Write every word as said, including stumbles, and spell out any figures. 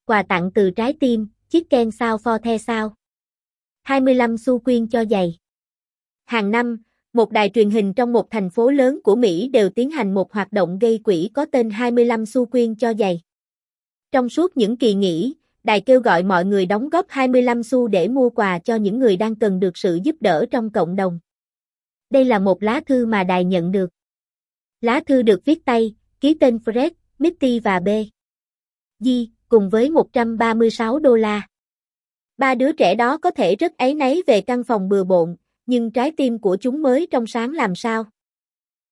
Quà tặng từ trái tim, Chicken sao for the sao. hai mươi lăm xu quyên cho giày. Hàng năm, một đài truyền hình trong một thành phố lớn của Mỹ đều tiến hành một hoạt động gây quỹ có tên hai mươi lăm xu quyên cho giày. Trong suốt những kỳ nghỉ, đài kêu gọi mọi người đóng góp hai mươi lăm xu để mua quà cho những người đang cần được sự giúp đỡ trong cộng đồng. Đây là một lá thư mà đài nhận được. Lá thư được viết tay, ký tên Fred, Mitty và B. G, cùng với một trăm ba mươi sáu đô la. Ba đứa trẻ đó có thể rất áy náy về căn phòng bừa bộn, nhưng trái tim của chúng mới trong sáng làm sao.